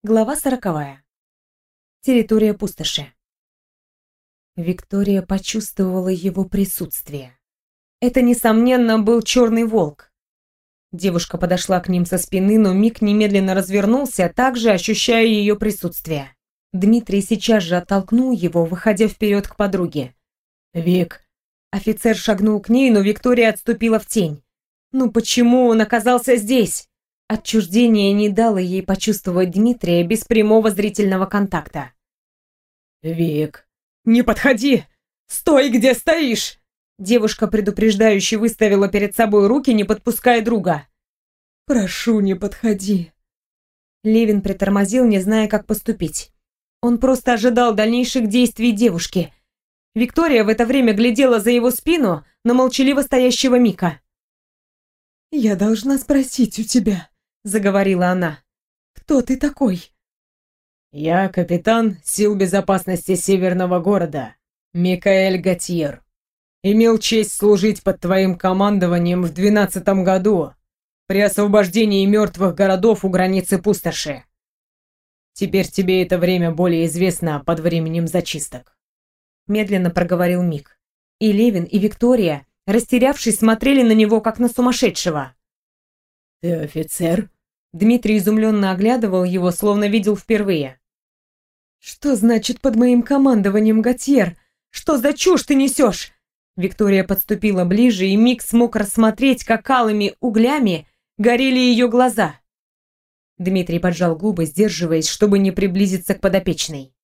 Глава 40. Территория пустоши. Виктория почувствовала его присутствие. Это, несомненно, был черный волк. Девушка подошла к ним со спины, но Мик немедленно развернулся, также ощущая ее присутствие. Дмитрий сейчас же оттолкнул его, выходя вперед к подруге. «Вик!» Офицер шагнул к ней, но Виктория отступила в тень. «Ну почему он оказался здесь?» Отчуждение не дало ей почувствовать Дмитрия без прямого зрительного контакта. «Вик, не подходи! Стой, где стоишь!» Девушка предупреждающе выставила перед собой руки, не подпуская друга. «Прошу, не подходи!» Левин притормозил, не зная, как поступить. Он просто ожидал дальнейших действий девушки. Виктория в это время глядела за его спину на молчаливо стоящего Мика. «Я должна спросить у тебя», — заговорила она. «Кто ты такой?» «Я капитан сил безопасности Северного города, Микаэль Готьер. Имел честь служить под твоим командованием в 12-м году при освобождении мертвых городов у границы пустоши. Теперь тебе это время более известно под временем зачисток», — медленно проговорил Мик. И Левин, и Виктория, растерявшись, смотрели на него, как на сумасшедшего. «Ты офицер?» Дмитрий изумленно оглядывал его, словно видел впервые. «Что значит под моим командованием, Готьер? Что за чушь ты несешь?» Виктория подступила ближе, и Мик смог рассмотреть, как алыми углями горели ее глаза. Дмитрий поджал губы, сдерживаясь, чтобы не приблизиться к подопечной.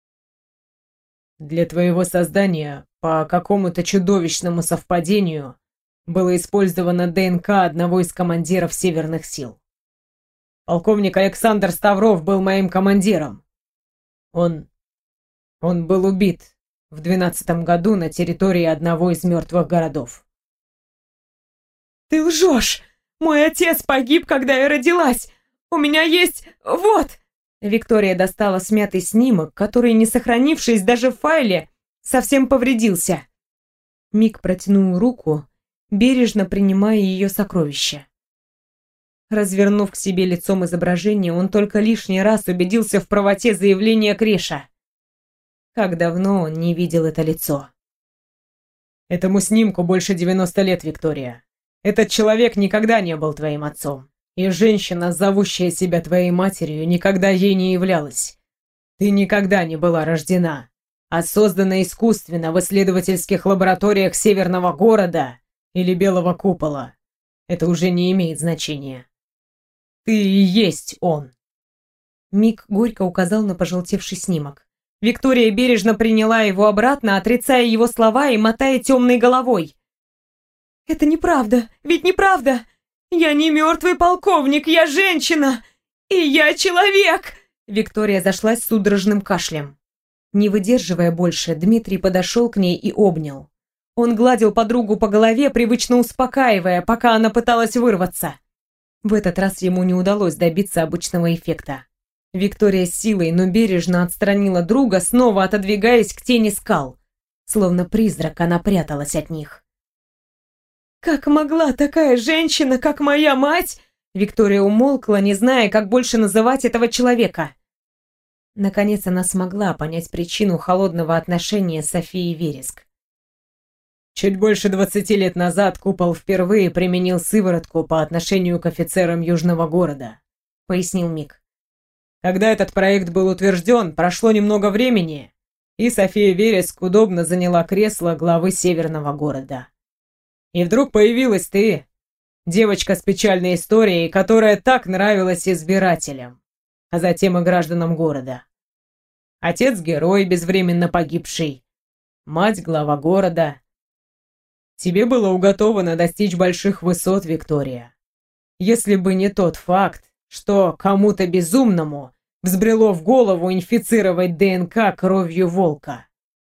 «Для твоего создания, по какому-то чудовищному совпадению, было использовано ДНК одного из командиров Северных сил. Полковник Александр Ставров был моим командиром. Он был убит в 12-м году на территории одного из мертвых городов». «Ты лжешь! Мой отец погиб, когда я родилась! У меня есть... вот!» Виктория достала смятый снимок, который, не сохранившись даже в файле, совсем повредился. Мик протянул руку, бережно принимая ее сокровище. Развернув к себе лицом изображение, он только лишний раз убедился в правоте заявления Креша. Как давно он не видел это лицо. «Этому снимку больше 90 лет, Виктория. Этот человек никогда не был твоим отцом. И женщина, зовущая себя твоей матерью, никогда ей не являлась. Ты никогда не была рождена, а создана искусственно в исследовательских лабораториях Северного города или Белого купола. Это уже не имеет значения. Ты и есть он». Мик горько указал на пожелтевший снимок. Виктория бережно приняла его обратно, отрицая его слова и мотая темной головой. «Это неправда, ведь неправда! Я не мертвый полковник, я женщина! И я человек!» Виктория зашлась судорожным кашлем. Не выдерживая больше, Дмитрий подошел к ней и обнял. Он гладил подругу по голове, привычно успокаивая, пока она пыталась вырваться. В этот раз ему не удалось добиться обычного эффекта. Виктория с силой, но бережно отстранила друга, снова отодвигаясь к тени скал. Словно призрак, она пряталась от них. «Как могла такая женщина, как моя мать?» Виктория умолкла, не зная, как больше называть этого человека. Наконец она смогла понять причину холодного отношения Софии Вереск. Чуть больше 20 лет назад Купол впервые применил сыворотку по отношению к офицерам Южного города, пояснил Мик. Когда этот проект был утвержден, прошло немного времени, и София Вереск удобно заняла кресло главы Северного города. И вдруг появилась ты, девочка с печальной историей, которая так нравилась избирателям, а затем и гражданам города. Отец — герой, безвременно погибший, мать — глава города. Тебе было уготовано достичь больших высот, Виктория. Если бы не тот факт, что кому-то безумному взбрело в голову инфицировать ДНК кровью волка.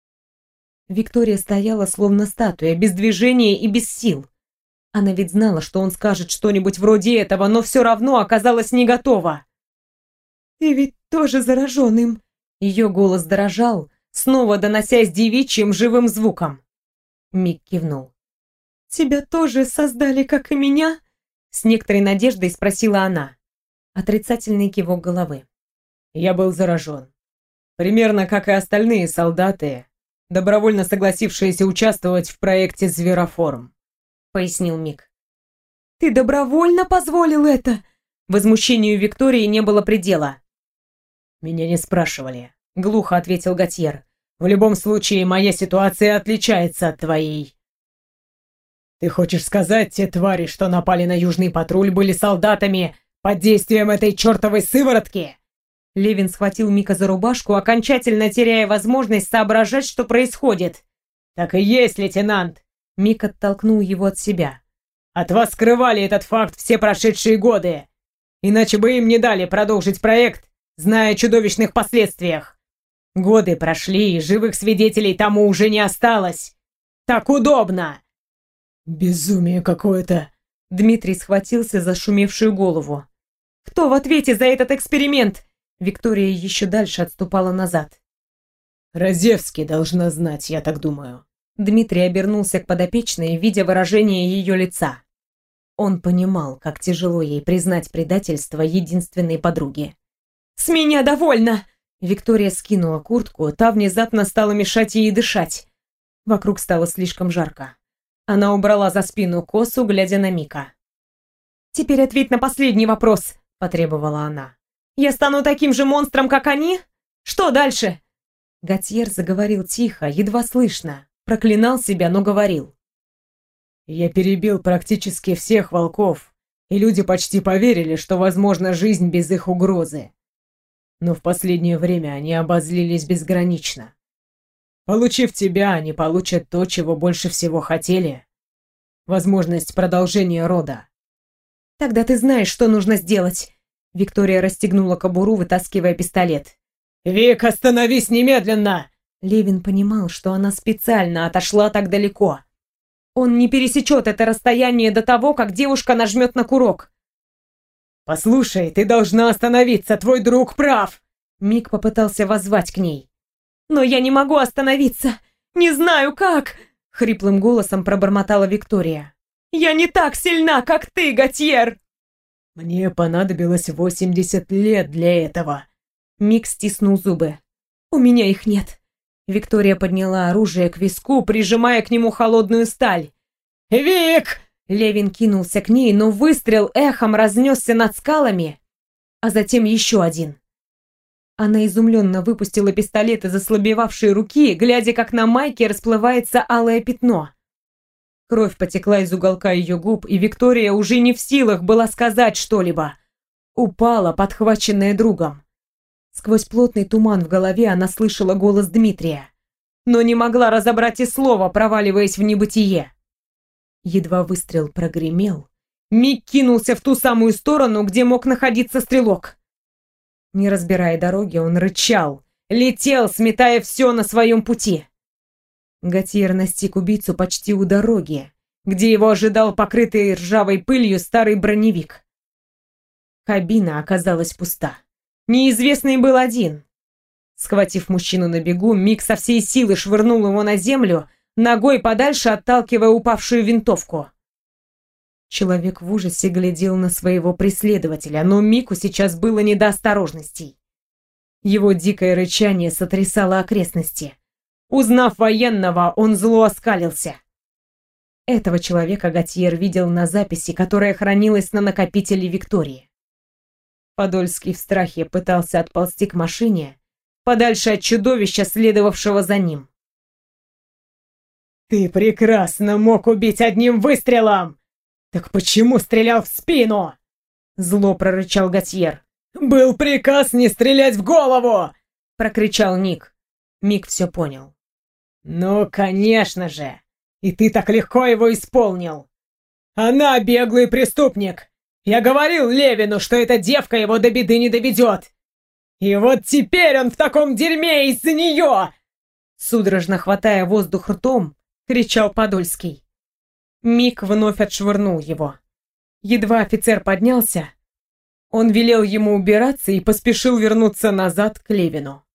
Виктория стояла словно статуя, без движения и без сил. Она ведь знала, что он скажет что-нибудь вроде этого, но все равно оказалась не готова. «Ты ведь тоже заражен им!» Ее голос дрожал, снова доносясь девичьим живым звуком. Мик кивнул. «Тебя тоже создали, как и меня?» С некоторой надеждой спросила она. Отрицательный кивок головы. Я был заражен. Примерно как и остальные солдаты, добровольно согласившиеся участвовать в проекте «Звероформ», — пояснил Мик. «Ты добровольно позволил это?» Возмущению Виктории не было предела. «Меня не спрашивали», — глухо ответил Готьер. «В любом случае, моя ситуация отличается от твоей». «Ты хочешь сказать, те твари, что напали на Южный патруль, были солдатами под действием этой чертовой сыворотки?» Левин схватил Мика за рубашку, окончательно теряя возможность соображать, что происходит. «Так и есть, лейтенант!» Мик оттолкнул его от себя. «От вас скрывали этот факт все прошедшие годы. Иначе бы им не дали продолжить проект, зная о чудовищных последствиях. Годы прошли, и живых свидетелей тому уже не осталось. Так удобно!» «Безумие какое-то!» Дмитрий схватился за шумевшую голову. «Кто в ответе за этот эксперимент?» Виктория еще дальше отступала назад. «Разевский должна знать, я так думаю». Дмитрий обернулся к подопечной, видя выражение ее лица. Он понимал, как тяжело ей признать предательство единственной подруги. «С меня довольно!» Виктория скинула куртку, та внезапно стала мешать ей дышать. Вокруг стало слишком жарко. Она убрала за спину косу, глядя на Мика. «Теперь ответь на последний вопрос», — потребовала она. «Я стану таким же монстром, как они? Что дальше?» Готьер заговорил тихо, едва слышно. Проклинал себя, но говорил. «Я перебил практически всех волков, и люди почти поверили, что возможна жизнь без их угрозы. Но в последнее время они обозлились безгранично. Получив тебя, они получат то, чего больше всего хотели. Возможность продолжения рода». «Тогда ты знаешь, что нужно сделать». Виктория расстегнула кобуру, вытаскивая пистолет. «Вик, остановись немедленно!» Левин понимал, что она специально отошла так далеко. Он не пересечет это расстояние до того, как девушка нажмет на курок. «Послушай, ты должна остановиться, твой друг прав!» Мик попытался воззвать к ней. «Но я не могу остановиться! Не знаю как!» Хриплым голосом пробормотала Виктория. «Я не так сильна, как ты, Готьер!» «Мне понадобилось 80 лет для этого!» Мик стиснул зубы. «У меня их нет!» Виктория подняла оружие к виску, прижимая к нему холодную сталь. «Вик!» Левин кинулся к ней, но выстрел эхом разнесся над скалами, а затем еще один. Она изумленно выпустила пистолет из ослабевавшей руки, глядя, как на майке расплывается алое пятно. Кровь потекла из уголка ее губ, и Виктория уже не в силах была сказать что-либо. Упала, подхваченная другом. Сквозь плотный туман в голове она слышала голос Дмитрия, но не могла разобрать и слова, проваливаясь в небытие. Едва выстрел прогремел, Мик кинулся в ту самую сторону, где мог находиться стрелок. Не разбирая дороги, он рычал, летел, сметая все на своем пути. Готьер настиг убийцу почти у дороги, где его ожидал покрытый ржавой пылью старый броневик. Кабина оказалась пуста. Неизвестный был один. Схватив мужчину на бегу, Мик со всей силы швырнул его на землю, ногой подальше отталкивая упавшую винтовку. Человек в ужасе глядел на своего преследователя, но Мику сейчас было не до осторожностей. Его дикое рычание сотрясало окрестности. Узнав военного, он зло оскалился. Этого человека Готьер видел на записи, которая хранилась на накопителе Виктории. Подольский в страхе пытался отползти к машине, подальше от чудовища, следовавшего за ним. «Ты прекрасно мог убить одним выстрелом! Так почему стрелял в спину?» Зло прорычал Готьер. «Был приказ не стрелять в голову!» Прокричал Ник. Мик все понял. «Ну, конечно же! И ты так легко его исполнил! Она беглый преступник! Я говорил Левину, что эта девка его до беды не доведет! И вот теперь он в таком дерьме из-за нее!» Судорожно хватая воздух ртом, кричал Подольский. Мик вновь отшвырнул его. Едва офицер поднялся, он велел ему убираться и поспешил вернуться назад к Левину.